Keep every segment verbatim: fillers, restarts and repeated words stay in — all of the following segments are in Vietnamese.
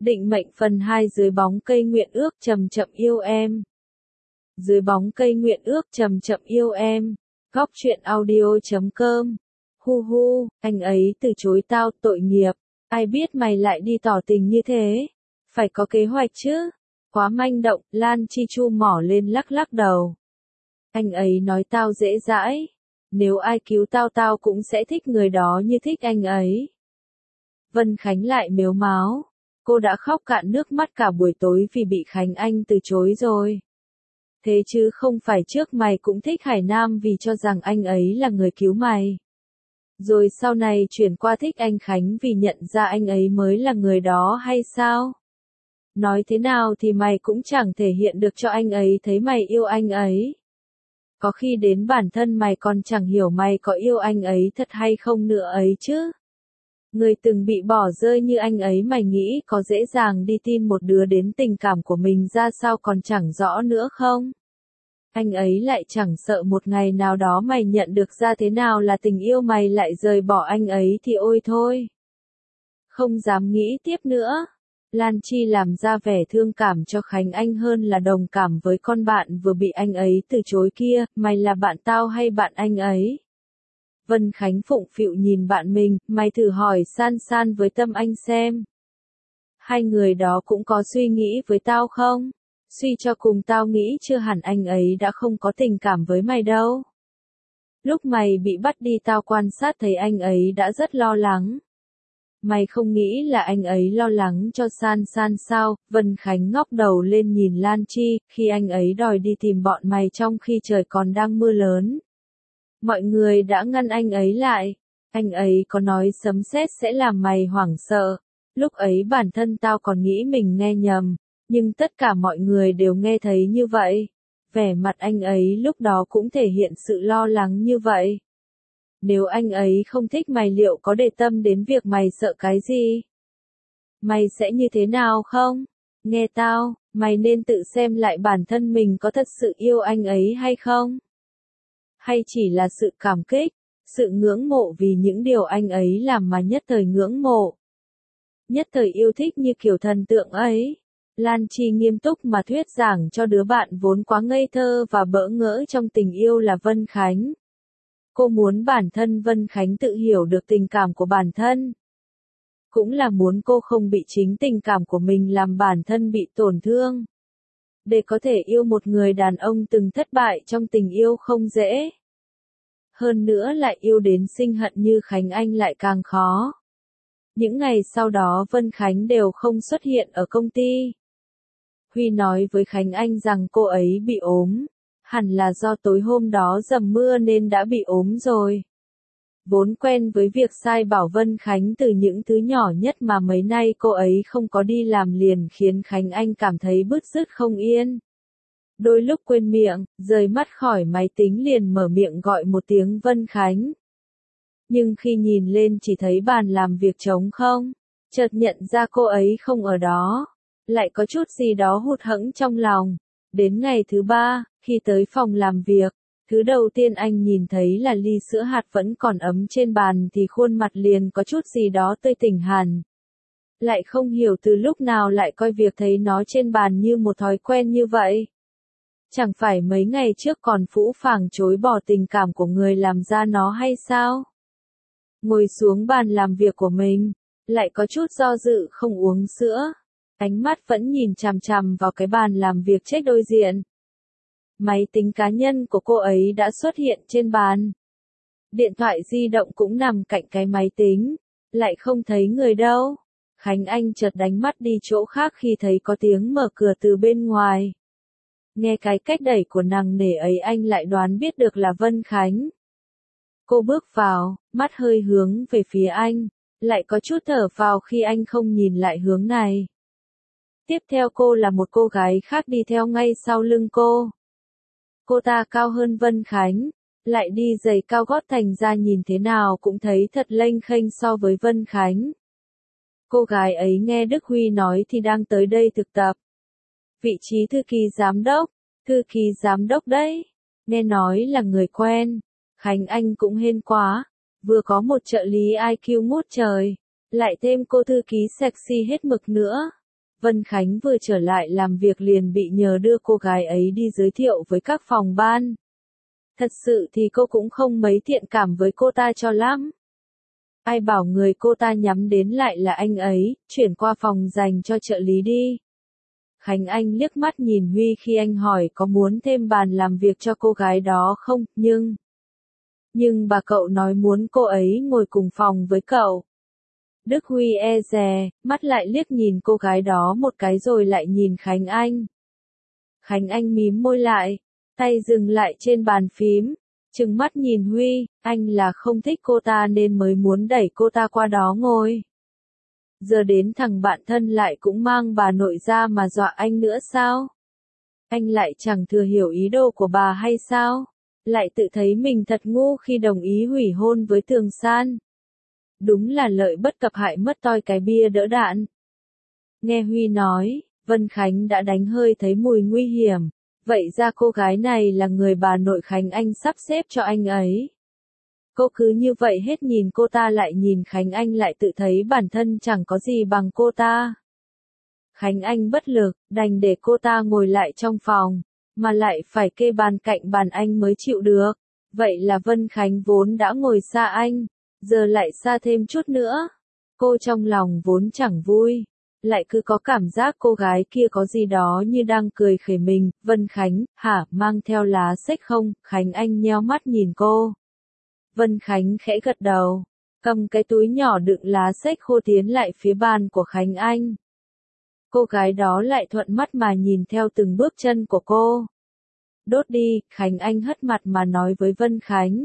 Định mệnh phần hai dưới bóng cây nguyện ước chậm chậm yêu em. Dưới bóng cây nguyện ước chậm chậm yêu em. Góc truyện audio chấm com. Hu hu, anh ấy từ chối tao, tội nghiệp. Ai biết mày lại đi tỏ tình như thế. Phải có kế hoạch chứ. Quá manh động, Lan Chi Chu mỏ lên lắc lắc đầu. Anh ấy nói tao dễ dãi. Nếu ai cứu tao tao cũng sẽ thích người đó như thích anh ấy. Vân Khánh lại mếu máo. Cô đã khóc cạn nước mắt cả buổi tối vì bị Khánh Anh từ chối rồi. Thế chứ không phải trước mày cũng thích Hải Nam vì cho rằng anh ấy là người cứu mày. Rồi sau này chuyển qua thích anh Khánh vì nhận ra anh ấy mới là người đó hay sao? Nói thế nào thì mày cũng chẳng thể hiện được cho anh ấy thấy mày yêu anh ấy. Có khi đến bản thân mày còn chẳng hiểu mày có yêu anh ấy thật hay không nữa ấy chứ. Người từng bị bỏ rơi như anh ấy mày nghĩ có dễ dàng đi tin một đứa đến tình cảm của mình ra sao còn chẳng rõ nữa không? Anh ấy lại chẳng sợ một ngày nào đó mày nhận được ra thế nào là tình yêu mày lại rời bỏ anh ấy thì ôi thôi. Không dám nghĩ tiếp nữa. Lan Chi làm ra vẻ thương cảm cho Khánh Anh hơn là đồng cảm với con bạn vừa bị anh ấy từ chối kia, mày là bạn tao hay bạn anh ấy? Vân Khánh phụng phịu nhìn bạn mình, mày thử hỏi San San với Tâm Anh xem. Hai người đó cũng có suy nghĩ với tao không? Suy cho cùng tao nghĩ chưa hẳn anh ấy đã không có tình cảm với mày đâu. Lúc mày bị bắt đi tao quan sát thấy anh ấy đã rất lo lắng. Mày không nghĩ là anh ấy lo lắng cho San San sao? Vân Khánh ngóc đầu lên nhìn Lan Chi, khi anh ấy đòi đi tìm bọn mày trong khi trời còn đang mưa lớn. Mọi người đã ngăn anh ấy lại. Anh ấy có nói sấm sét sẽ làm mày hoảng sợ. Lúc ấy bản thân tao còn nghĩ mình nghe nhầm. Nhưng tất cả mọi người đều nghe thấy như vậy. Vẻ mặt anh ấy lúc đó cũng thể hiện sự lo lắng như vậy. Nếu anh ấy không thích mày liệu có để tâm đến việc mày sợ cái gì? Mày sẽ như thế nào không? Nghe tao, mày nên tự xem lại bản thân mình có thật sự yêu anh ấy hay không? Hay chỉ là sự cảm kích, sự ngưỡng mộ vì những điều anh ấy làm mà nhất thời ngưỡng mộ. Nhất thời yêu thích như kiểu thần tượng ấy. Lan Chi nghiêm túc mà thuyết giảng cho đứa bạn vốn quá ngây thơ và bỡ ngỡ trong tình yêu là Vân Khánh. Cô muốn bản thân Vân Khánh tự hiểu được tình cảm của bản thân. Cũng là muốn cô không bị chính tình cảm của mình làm bản thân bị tổn thương. Để có thể yêu một người đàn ông từng thất bại trong tình yêu không dễ. Hơn nữa lại yêu đến sinh hận như Khánh Anh lại càng khó. Những ngày sau đó Vân Khánh đều không xuất hiện ở công ty. Huy nói với Khánh Anh rằng cô ấy bị ốm. Hẳn là do tối hôm đó dầm mưa nên đã bị ốm rồi. Vốn quen với việc sai bảo Vân Khánh từ những thứ nhỏ nhất mà mấy nay cô ấy không có đi làm liền khiến Khánh Anh cảm thấy bứt rứt không yên. Đôi lúc quên miệng, rời mắt khỏi máy tính liền mở miệng gọi một tiếng Vân Khánh. Nhưng khi nhìn lên chỉ thấy bàn làm việc trống không, chợt nhận ra cô ấy không ở đó. Lại có chút gì đó hụt hẫng trong lòng. Đến ngày thứ ba, khi tới phòng làm việc, thứ đầu tiên anh nhìn thấy là ly sữa hạt vẫn còn ấm trên bàn thì khuôn mặt liền có chút gì đó tươi tỉnh hẳn. Lại không hiểu từ lúc nào lại coi việc thấy nó trên bàn như một thói quen như vậy. Chẳng phải mấy ngày trước còn phũ phàng chối bỏ tình cảm của người làm ra nó hay sao? Ngồi xuống bàn làm việc của mình, lại có chút do dự không uống sữa. Ánh mắt vẫn nhìn chằm chằm vào cái bàn làm việc chết đối diện. Máy tính cá nhân của cô ấy đã xuất hiện trên bàn. Điện thoại di động cũng nằm cạnh cái máy tính. Lại không thấy người đâu. Khánh Anh chợt đánh mắt đi chỗ khác khi thấy có tiếng mở cửa từ bên ngoài. Nghe cái cách đẩy của nàng nể ấy anh lại đoán biết được là Vân Khánh. Cô bước vào, mắt hơi hướng về phía anh. Lại có chút thở phào khi anh không nhìn lại hướng này. Tiếp theo cô là một cô gái khác đi theo ngay sau lưng cô. Cô ta cao hơn Vân Khánh, lại đi giày cao gót thành ra nhìn thế nào cũng thấy thật lênh khênh so với Vân Khánh. Cô gái ấy nghe Đức Huy nói thì đang tới đây thực tập. Vị trí thư ký giám đốc, thư ký giám đốc đấy, nghe nói là người quen. Khánh Anh cũng hên quá, vừa có một trợ lý i kiu ngút trời, lại thêm cô thư ký sexy hết mực nữa. Vân Khánh vừa trở lại làm việc liền bị nhờ đưa cô gái ấy đi giới thiệu với các phòng ban. Thật sự thì cô cũng không mấy thiện cảm với cô ta cho lắm. Ai bảo người cô ta nhắm đến lại là anh ấy, chuyển qua phòng dành cho trợ lý đi. Khánh Anh liếc mắt nhìn Huy khi anh hỏi có muốn thêm bàn làm việc cho cô gái đó không, nhưng... Nhưng bà cậu nói muốn cô ấy ngồi cùng phòng với cậu. Đức Huy e dè, mắt lại liếc nhìn cô gái đó một cái rồi lại nhìn Khánh Anh. Khánh Anh mím môi lại, tay dừng lại trên bàn phím, trừng mắt nhìn Huy, anh là không thích cô ta nên mới muốn đẩy cô ta qua đó ngồi. Giờ đến thằng bạn thân lại cũng mang bà nội ra mà dọa anh nữa sao? Anh lại chẳng thừa hiểu ý đồ của bà hay sao? Lại tự thấy mình thật ngu khi đồng ý hủy hôn với Tường San. Đúng là lợi bất cập hại mất toi cái bia đỡ đạn. Nghe Huy nói, Vân Khánh đã đánh hơi thấy mùi nguy hiểm. Vậy ra cô gái này là người bà nội Khánh Anh sắp xếp cho anh ấy. Cô cứ như vậy hết nhìn cô ta lại nhìn Khánh Anh lại tự thấy bản thân chẳng có gì bằng cô ta. Khánh Anh bất lực, đành để cô ta ngồi lại trong phòng, mà lại phải kê bàn cạnh bàn anh mới chịu được. Vậy là Vân Khánh vốn đã ngồi xa anh, giờ lại xa thêm chút nữa. Cô trong lòng vốn chẳng vui, lại cứ có cảm giác cô gái kia có gì đó như đang cười khẩy mình. Vân Khánh, hả, mang theo lá xách không? Khánh Anh nheo mắt nhìn cô. Vân Khánh khẽ gật đầu, cầm cái túi nhỏ đựng lá xách khô tiến lại phía bàn của Khánh Anh. Cô gái đó lại thuận mắt mà nhìn theo từng bước chân của cô. Đốt đi, Khánh Anh hất mặt mà nói với Vân Khánh.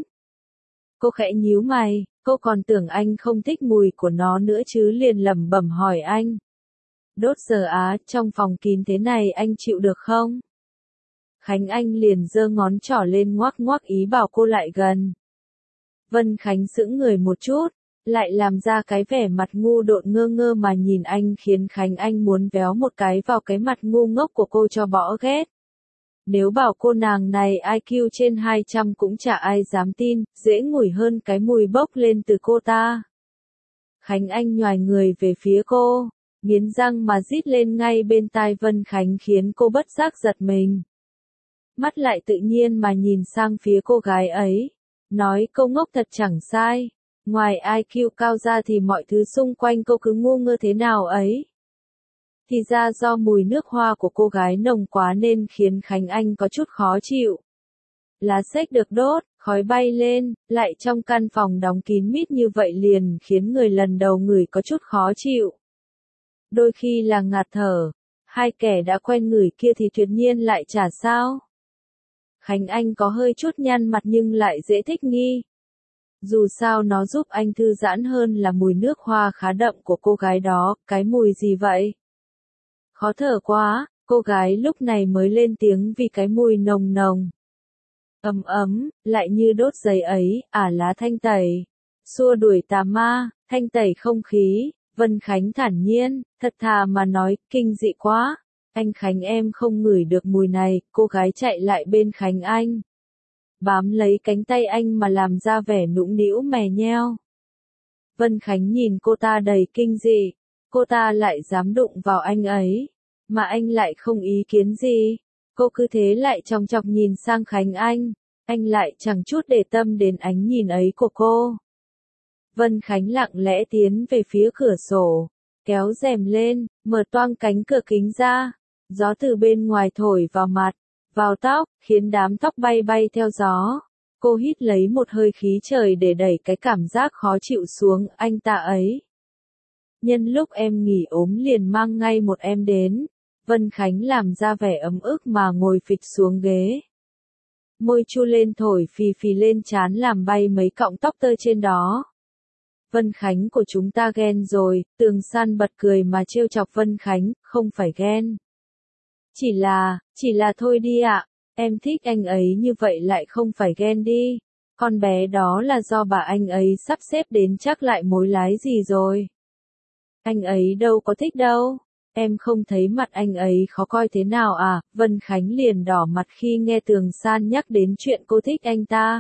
Cô khẽ nhíu mày, cô còn tưởng anh không thích mùi của nó nữa chứ, liền lẩm bẩm hỏi anh. Đốt giờ á, trong phòng kín thế này anh chịu được không? Khánh Anh liền giơ ngón trỏ lên ngoắc ngoắc ý bảo cô lại gần. Vân Khánh sững người một chút, lại làm ra cái vẻ mặt ngu độn ngơ ngơ mà nhìn anh khiến Khánh Anh muốn véo một cái vào cái mặt ngu ngốc của cô cho bỏ ghét. Nếu bảo cô nàng này i kiu trên hai trăm cũng chả ai dám tin, dễ ngửi hơn cái mùi bốc lên từ cô ta. Khánh Anh nhoài người về phía cô, nghiến răng mà rít lên ngay bên tai Vân Khánh khiến cô bất giác giật mình. Mắt lại tự nhiên mà nhìn sang phía cô gái ấy, nói câu ngốc thật chẳng sai, ngoài i kiu cao ra thì mọi thứ xung quanh cô cứ ngu ngơ thế nào ấy. Thì ra do mùi nước hoa của cô gái nồng quá nên khiến Khánh Anh có chút khó chịu. Lá xách được đốt, khói bay lên, lại trong căn phòng đóng kín mít như vậy liền khiến người lần đầu ngửi có chút khó chịu. Đôi khi là ngạt thở, hai kẻ đã quen ngửi kia thì tuyệt nhiên lại chả sao. Khánh Anh có hơi chút nhăn mặt nhưng lại dễ thích nghi. Dù sao nó giúp anh thư giãn hơn là mùi nước hoa khá đậm của cô gái đó. Cái mùi gì vậy? Khó thở quá, cô gái lúc này mới lên tiếng vì cái mùi nồng nồng. Ấm ấm, lại như đốt giấy ấy, ả lá thanh tẩy. Xua đuổi tà ma, thanh tẩy không khí. Vân Khánh thản nhiên, thật thà mà nói, kinh dị quá. Anh Khánh em không ngửi được mùi này. Cô gái chạy lại bên Khánh Anh, bám lấy cánh tay anh mà làm ra vẻ nũng nĩu mè nheo. Vân Khánh nhìn cô ta đầy kinh dị, cô ta lại dám đụng vào anh ấy, mà anh lại không ý kiến gì. Cô cứ thế lại chòng chọc nhìn sang Khánh Anh, anh lại chẳng chút để tâm đến ánh nhìn ấy của cô. Vân Khánh lặng lẽ tiến về phía cửa sổ, kéo rèm lên, mở toang cánh cửa kính ra, gió từ bên ngoài thổi vào mặt, vào tóc, khiến đám tóc bay bay theo gió. Cô hít lấy một hơi khí trời để đẩy cái cảm giác khó chịu xuống. Anh ta ấy. Nhân lúc em nghỉ ốm liền mang ngay một em đến. Vân Khánh làm ra vẻ ấm ức mà ngồi phịch xuống ghế. Môi chu lên thổi phì phì lên trán làm bay mấy cọng tóc tơ trên đó. Vân Khánh của chúng ta ghen rồi. Tường San bật cười mà trêu chọc Vân Khánh, không phải ghen. Chỉ là, chỉ là thôi đi ạ, em thích anh ấy như vậy lại không phải ghen đi. Con bé đó là do bà anh ấy sắp xếp đến chắc lại mối lái gì rồi. Anh ấy đâu có thích đâu, em không thấy mặt anh ấy khó coi thế nào à? Vân Khánh liền đỏ mặt khi nghe Tường San nhắc đến chuyện cô thích anh ta.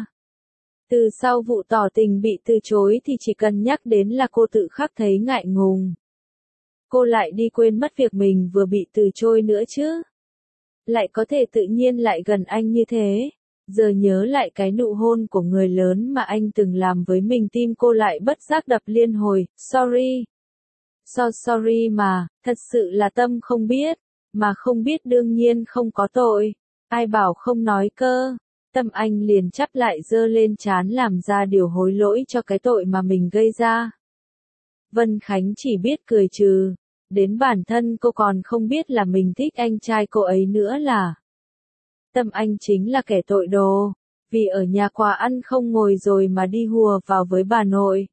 Từ sau vụ tỏ tình bị từ chối thì chỉ cần nhắc đến là cô tự khắc thấy ngại ngùng. cô lại đi quên mất việc mình vừa bị từ chối nữa chứ? Lại có thể tự nhiên lại gần anh như thế. Giờ nhớ lại cái nụ hôn của người lớn mà anh từng làm với mình, tim cô lại bất giác đập liên hồi. Sorry. So sorry mà, thật sự là Tâm không biết. Mà không biết đương nhiên không có tội. Ai bảo không nói cơ. Tâm anh liền chắp lại giơ lên trán làm ra điều hối lỗi cho cái tội mà mình gây ra. Vân Khánh chỉ biết cười trừ. Đến bản thân cô còn không biết là mình thích anh trai cô ấy nữa là. Tâm anh chính là kẻ tội đồ. Vì ở nhà quà ăn không ngồi rồi mà đi hùa vào với bà nội.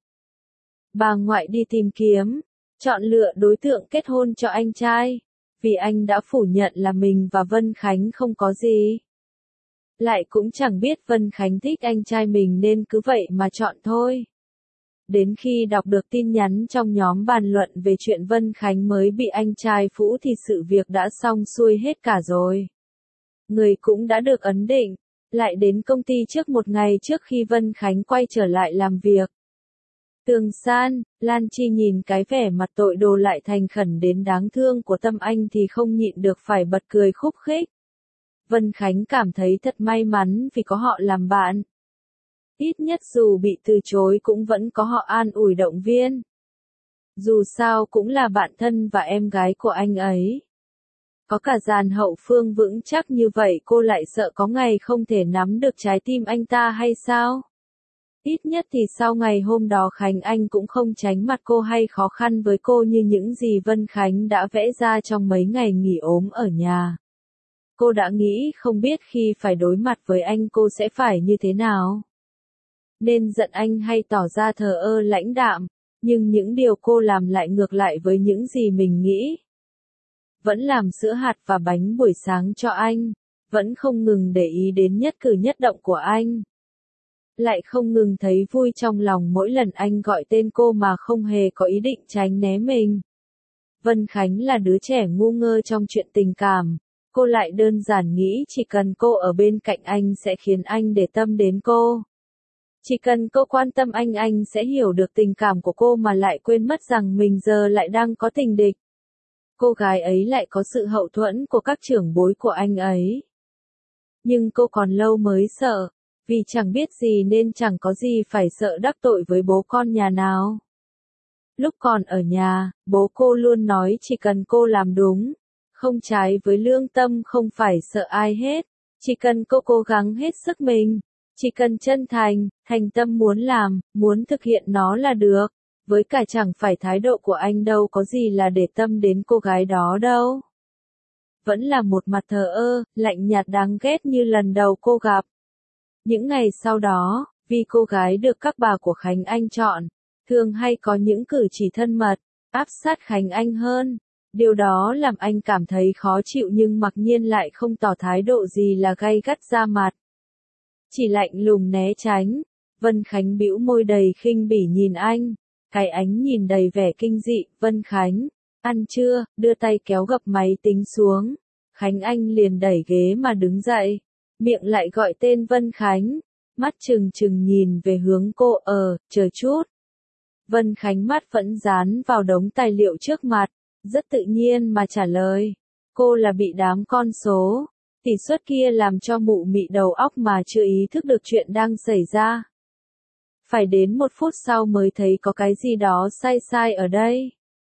Bà ngoại đi tìm kiếm. Chọn lựa đối tượng kết hôn cho anh trai. Vì anh đã phủ nhận là mình và Vân Khánh không có gì. Lại cũng chẳng biết Vân Khánh thích anh trai mình nên cứ vậy mà chọn thôi. Đến khi đọc được tin nhắn trong nhóm bàn luận về chuyện Vân Khánh mới bị anh trai phũ thì sự việc đã xong xuôi hết cả rồi. Người cũng đã được ấn định, lại đến công ty trước một ngày trước khi Vân Khánh quay trở lại làm việc. Tường San, Lan Chi nhìn cái vẻ mặt tội đồ lại thành khẩn đến đáng thương của Tâm anh thì không nhịn được phải bật cười khúc khích. Vân Khánh cảm thấy thật may mắn vì có họ làm bạn. Ít nhất dù bị từ chối cũng vẫn có họ an ủi động viên. Dù sao cũng là bạn thân và em gái của anh ấy. Có cả dàn hậu phương vững chắc như vậy cô lại sợ có ngày không thể nắm được trái tim anh ta hay sao? Ít nhất thì sau ngày hôm đó Khánh Anh cũng không tránh mặt cô hay khó khăn với cô như những gì Vân Khánh đã vẽ ra trong mấy ngày nghỉ ốm ở nhà. Cô đã nghĩ không biết khi phải đối mặt với anh cô sẽ phải như thế nào. Nên giận anh hay tỏ ra thờ ơ lãnh đạm, nhưng những điều cô làm lại ngược lại với những gì mình nghĩ. Vẫn làm sữa hạt và bánh buổi sáng cho anh, vẫn không ngừng để ý đến nhất cử nhất động của anh. Lại không ngừng thấy vui trong lòng mỗi lần anh gọi tên cô mà không hề có ý định tránh né mình. Vân Khánh là đứa trẻ ngu ngơ trong chuyện tình cảm, cô lại đơn giản nghĩ chỉ cần cô ở bên cạnh anh sẽ khiến anh để tâm đến cô. Chỉ cần cô quan tâm anh anh sẽ hiểu được tình cảm của cô mà lại quên mất rằng mình giờ lại đang có tình địch. Cô gái ấy lại có sự hậu thuẫn của các trưởng bối của anh ấy. Nhưng cô còn lâu mới sợ, vì chẳng biết gì nên chẳng có gì phải sợ đắc tội với bố con nhà nào. Lúc còn ở nhà, bố cô luôn nói chỉ cần cô làm đúng, không trái với lương tâm không phải sợ ai hết, chỉ cần cô cố gắng hết sức mình, chỉ cần chân thành, thành tâm muốn làm, muốn thực hiện nó là được. Với cả chẳng phải thái độ của anh đâu có gì là để tâm đến cô gái đó đâu. Vẫn là một mặt thờ ơ, lạnh nhạt đáng ghét như lần đầu cô gặp. Những ngày sau đó, vì cô gái được các bà của Khánh Anh chọn, thường hay có những cử chỉ thân mật, áp sát Khánh Anh hơn. Điều đó làm anh cảm thấy khó chịu nhưng mặc nhiên lại không tỏ thái độ gì là gay gắt ra mặt. Chỉ lạnh lùng né tránh. Vân Khánh bĩu môi đầy khinh bỉ nhìn anh. Cái ánh nhìn đầy vẻ kinh dị. Vân Khánh, ăn chưa, đưa tay kéo gập máy tính xuống. Khánh Anh liền đẩy ghế mà đứng dậy. Miệng lại gọi tên Vân Khánh. Mắt trừng trừng nhìn về hướng cô. Ờ, chờ chút. Vân Khánh mắt vẫn dán vào đống tài liệu trước mặt. Rất tự nhiên mà trả lời. Cô là bị đám con số, tỷ suất kia làm cho mụ mị đầu óc mà chưa ý thức được chuyện đang xảy ra. Phải đến một phút sau mới thấy có cái gì đó sai sai ở đây.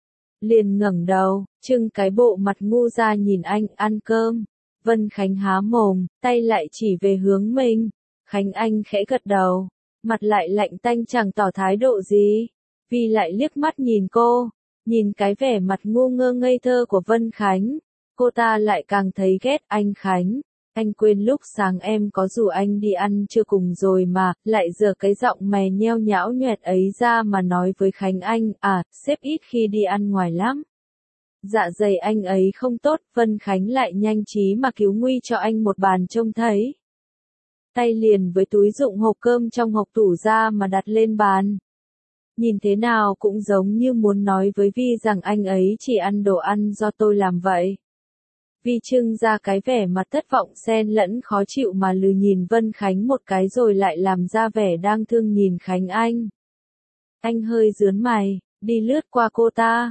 Liền ngẩng đầu, trưng cái bộ mặt ngu ra nhìn anh ăn cơm. Vân Khánh há mồm, tay lại chỉ về hướng mình. Khánh Anh khẽ gật đầu, mặt lại lạnh tanh chẳng tỏ thái độ gì. Vi lại liếc mắt nhìn cô. Nhìn cái vẻ mặt ngu ngơ ngây thơ của Vân Khánh, cô ta lại càng thấy ghét anh Khánh. Anh quên lúc sáng em có rủ anh đi ăn trưa cùng rồi mà, lại giở cái giọng mè nheo nhão nhoẹt ấy ra mà nói với Khánh Anh, à, sếp ít khi đi ăn ngoài lắm. Dạ dày anh ấy không tốt, Vân Khánh lại nhanh trí mà cứu nguy cho anh một bàn trông thấy. Tay liền với túi đựng hộp cơm trong hộp tủ ra mà đặt lên bàn. Nhìn thế nào cũng giống như muốn nói với Vi rằng anh ấy chỉ ăn đồ ăn do tôi làm vậy. Vi trưng ra cái vẻ mặt thất vọng xen lẫn khó chịu mà lừ nhìn Vân Khánh một cái rồi lại làm ra vẻ đang thương nhìn Khánh Anh. Anh hơi rướn mày, đi lướt qua cô ta.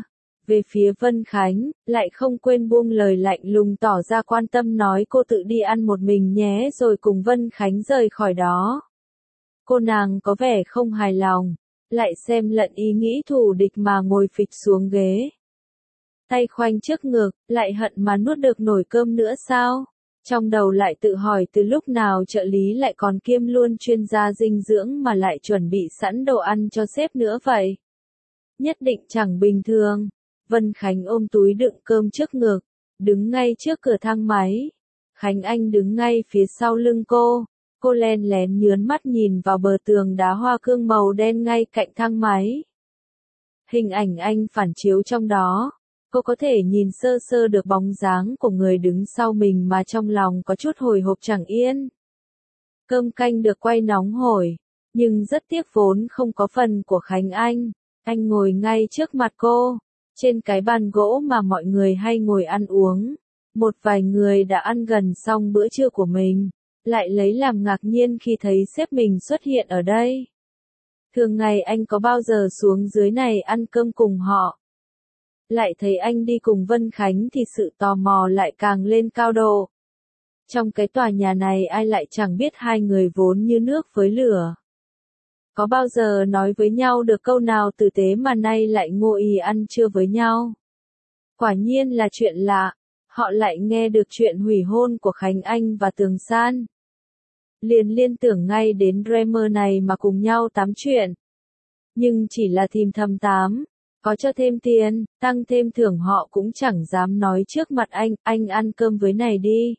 Về phía Vân Khánh, lại không quên buông lời lạnh lùng tỏ ra quan tâm nói cô tự đi ăn một mình nhé rồi cùng Vân Khánh rời khỏi đó. Cô nàng có vẻ không hài lòng, lại xem lận ý nghĩ thù địch mà ngồi phịch xuống ghế. Tay khoanh trước ngực, lại hận mà nuốt được nổi cơm nữa sao? Trong đầu lại tự hỏi từ lúc nào trợ lý lại còn kiêm luôn chuyên gia dinh dưỡng mà lại chuẩn bị sẵn đồ ăn cho sếp nữa vậy? Nhất định chẳng bình thường. Vân Khánh ôm túi đựng cơm trước ngực, đứng ngay trước cửa thang máy. Khánh Anh đứng ngay phía sau lưng cô. Cô len lén nhướn mắt nhìn vào bờ tường đá hoa cương màu đen ngay cạnh thang máy. Hình ảnh anh phản chiếu trong đó. Cô có thể nhìn sơ sơ được bóng dáng của người đứng sau mình mà trong lòng có chút hồi hộp chẳng yên. Cơm canh được quay nóng hổi, nhưng rất tiếc vốn không có phần của Khánh Anh. Anh ngồi ngay trước mặt cô, trên cái bàn gỗ mà mọi người hay ngồi ăn uống. Một vài người đã ăn gần xong bữa trưa của mình, lại lấy làm ngạc nhiên khi thấy sếp mình xuất hiện ở đây. Thường ngày anh có bao giờ xuống dưới này ăn cơm cùng họ. Lại thấy anh đi cùng Vân Khánh thì sự tò mò lại càng lên cao độ. Trong cái tòa nhà này ai lại chẳng biết hai người vốn như nước với lửa. Có bao giờ nói với nhau được câu nào tử tế mà nay lại ngồi ì ăn trưa với nhau. Quả nhiên là chuyện lạ, họ lại nghe được chuyện hủy hôn của Khánh Anh và Tường San. Liền liên tưởng ngay đến Dreamer này mà cùng nhau tám chuyện. Nhưng chỉ là thìm thầm tám. Có cho thêm tiền, tăng thêm thưởng họ cũng chẳng dám nói trước mặt anh, anh ăn cơm với này đi.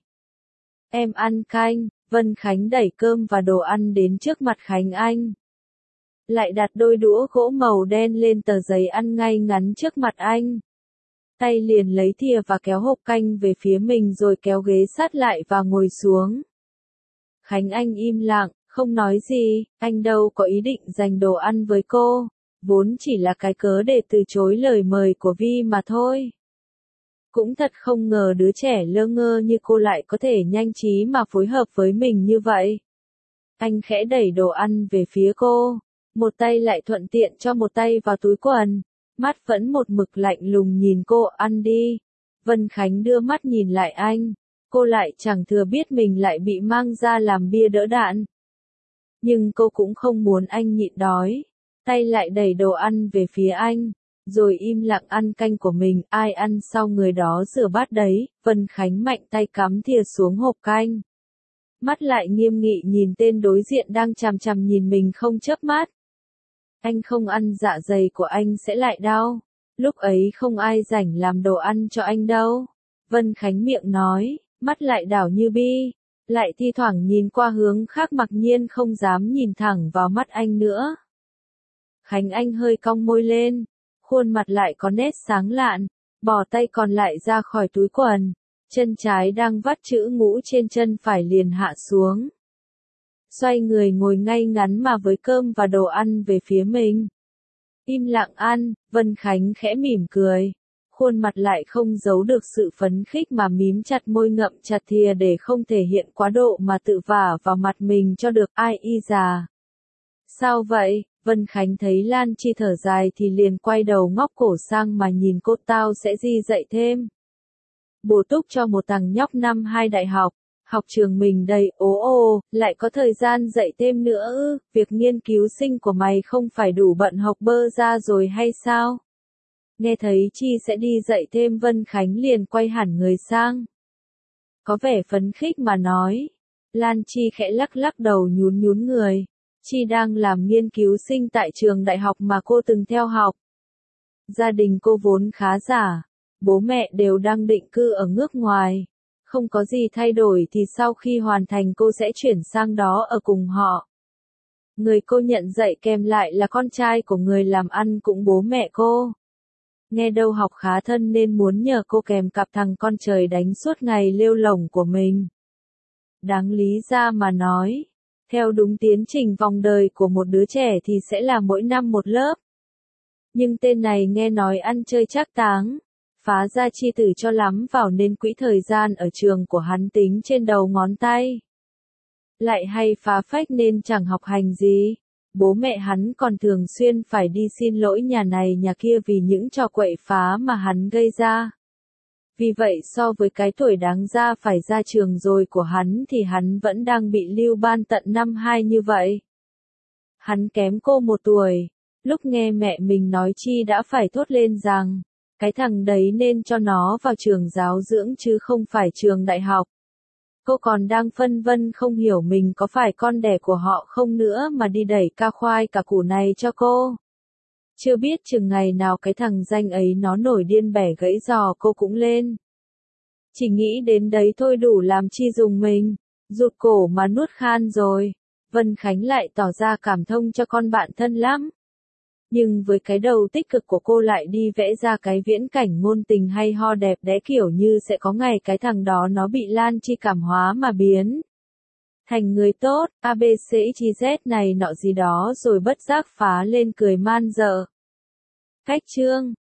Em ăn canh, Vân Khánh đẩy cơm và đồ ăn đến trước mặt Khánh Anh. Lại đặt đôi đũa gỗ màu đen lên tờ giấy ăn ngay ngắn trước mặt anh. Tay liền lấy thìa và kéo hộp canh về phía mình rồi kéo ghế sát lại và ngồi xuống. Khánh Anh im lặng, không nói gì, anh đâu có ý định dành đồ ăn với cô. Vốn chỉ là cái cớ để từ chối lời mời của Vi mà thôi. Cũng thật không ngờ đứa trẻ lơ ngơ như cô lại có thể nhanh trí mà phối hợp với mình như vậy. Anh khẽ đẩy đồ ăn về phía cô, một tay lại thuận tiện cho một tay vào túi quần, mắt vẫn một mực lạnh lùng nhìn cô. Ăn đi. Vân Khánh đưa mắt nhìn lại anh, cô lại chẳng thừa biết mình lại bị mang ra làm bia đỡ đạn. Nhưng cô cũng không muốn anh nhịn đói. Tay lại đẩy đồ ăn về phía anh, rồi im lặng ăn canh của mình. Ai ăn sau người đó rửa bát đấy. Vân Khánh mạnh tay cắm thìa xuống hộp canh. Mắt lại nghiêm nghị nhìn tên đối diện đang chằm chằm nhìn mình không chớp mắt. Anh không ăn dạ dày của anh sẽ lại đau. Lúc ấy không ai rảnh làm đồ ăn cho anh đâu. Vân Khánh miệng nói, mắt lại đảo như bi. Lại thi thoảng nhìn qua hướng khác mặc nhiên không dám nhìn thẳng vào mắt anh nữa. Khánh Anh hơi cong môi lên, khuôn mặt lại có nét sáng lạn, bỏ tay còn lại ra khỏi túi quần, chân trái đang vắt chữ ngũ trên chân phải liền hạ xuống. Xoay người ngồi ngay ngắn mà với cơm và đồ ăn về phía mình. Im lặng ăn, Vân Khánh khẽ mỉm cười, khuôn mặt lại không giấu được sự phấn khích mà mím chặt môi ngậm chặt thìa để không thể hiện quá độ mà tự vả vào mặt mình cho được. Ai y già. Sao vậy? Vân Khánh thấy Lan Chi thở dài thì liền quay đầu ngóc cổ sang mà nhìn cô. Tao sẽ di dạy thêm. Bổ túc cho một thằng nhóc năm hai đại học, học trường mình đầy ố ồ, lại có thời gian dạy thêm nữa ư, việc nghiên cứu sinh của mày không phải đủ bận học bơ ra rồi hay sao? Nghe thấy Chi sẽ đi dạy thêm Vân Khánh liền quay hẳn người sang. Có vẻ phấn khích mà nói. Lan Chi khẽ lắc lắc đầu nhún nhún người. Chi đang làm nghiên cứu sinh tại trường đại học mà cô từng theo học. Gia đình cô vốn khá giả, bố mẹ đều đang định cư ở nước ngoài. Không có gì thay đổi thì sau khi hoàn thành cô sẽ chuyển sang đó ở cùng họ. Người cô nhận dạy kèm lại là con trai của người làm ăn cũng bố mẹ cô. Nghe đâu học khá thân nên muốn nhờ cô kèm cặp thằng con trời đánh suốt ngày lêu lổng của mình. Đáng lý ra mà nói, theo đúng tiến trình vòng đời của một đứa trẻ thì sẽ là mỗi năm một lớp. Nhưng tên này nghe nói ăn chơi trác táng, phá ra chi tử cho lắm vào nên quỹ thời gian ở trường của hắn tính trên đầu ngón tay. Lại hay phá phách nên chẳng học hành gì. bố mẹ hắn còn thường xuyên phải đi xin lỗi nhà này nhà kia vì những trò quậy phá mà hắn gây ra. Vì vậy so với cái tuổi đáng ra phải ra trường rồi của hắn thì hắn vẫn đang bị lưu ban tận năm hai như vậy. Hắn kém cô một tuổi. Lúc nghe mẹ mình nói chi đã phải thốt lên rằng, cái thằng đấy nên cho nó vào trường giáo dưỡng chứ không phải trường đại học. Cô còn đang phân vân không hiểu mình có phải con đẻ của họ không nữa mà đi đẩy ca khoai cả củ này cho cô. Chưa biết chừng ngày nào cái thằng danh ấy nó nổi điên bẻ gãy giò cô cũng lên. Chỉ nghĩ đến đấy thôi đủ làm chi dùng mình, rụt cổ mà nuốt khan rồi. Vân Khánh lại tỏ ra cảm thông cho con bạn thân lắm. Nhưng với cái đầu tích cực của cô lại đi vẽ ra cái viễn cảnh ngôn tình hay ho đẹp đẽ kiểu như sẽ có ngày cái thằng đó nó bị Lan Chi cảm hóa mà biến thành người tốt, a bê xê ích i dét này nọ gì đó rồi bất giác phá lên cười man dợ. Cách chương